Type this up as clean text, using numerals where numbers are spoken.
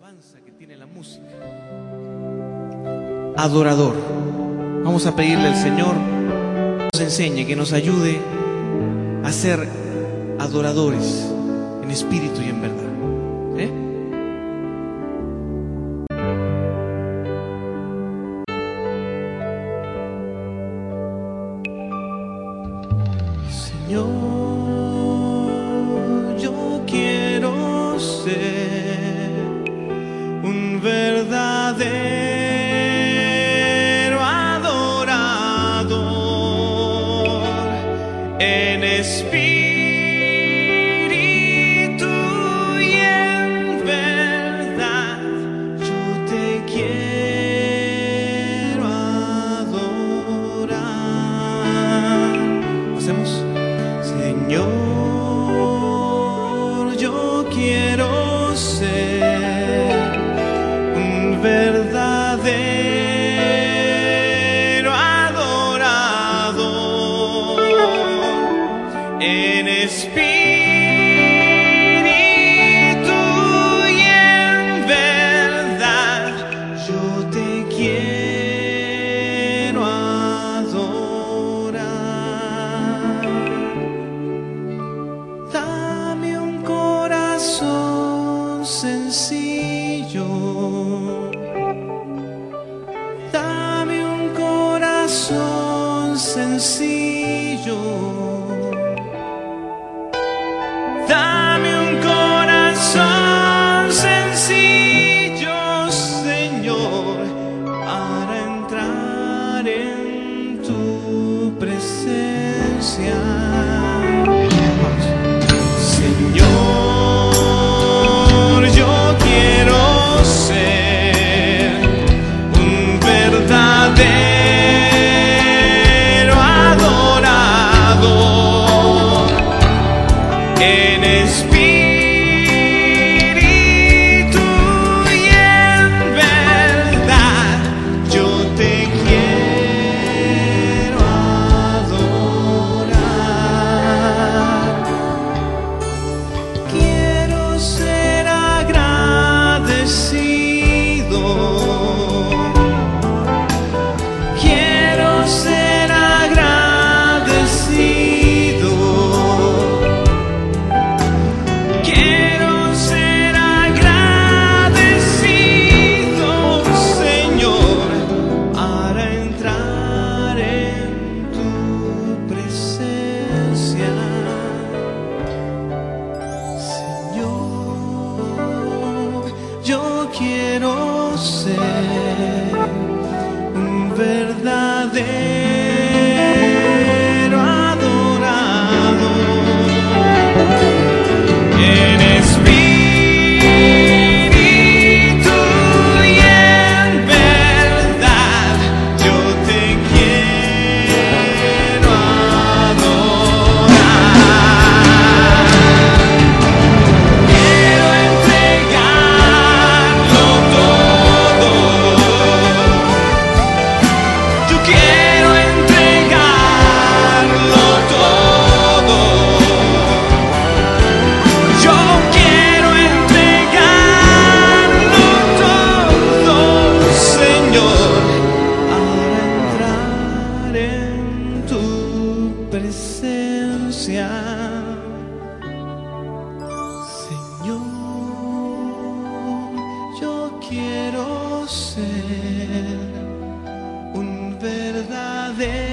alabanza que tiene la música. Adorador. Vamos a pedirle al Señor que nos enseñe, que nos ayude a ser adoradores en espíritu y en verdad. Señor, yo quiero ser un verdadero adorador en espíritu y en verdad. Yo te quiero adorar. ¿Hacemos? Señor, yo quiero ser un verdadero adorador en espíritu y en verdad. Yo te quiero adorar. Dame un corazón sencillo, dame un corazón sencillo, dame un corazón sencillo, Señor, para entrar en tu presencia. Señor, yo quiero ser un verdadero adorador en espíritu y en verdad. Yo te quiero adorar. Quiero ser agradecido. Quiero ser agradecido. Quiero ser agradecido, Señor, para entrar en tu presencia. Señor, yo quiero ser un verdadero adorador en espíritu y en verdad. Yo te quiero adorar. Quiero entregarlo todo. Yo quiero entregarlo todo. Yo quiero entregarlo todo, Señor, para entrar en tu presencia. Señor, yo quiero ser un verdadero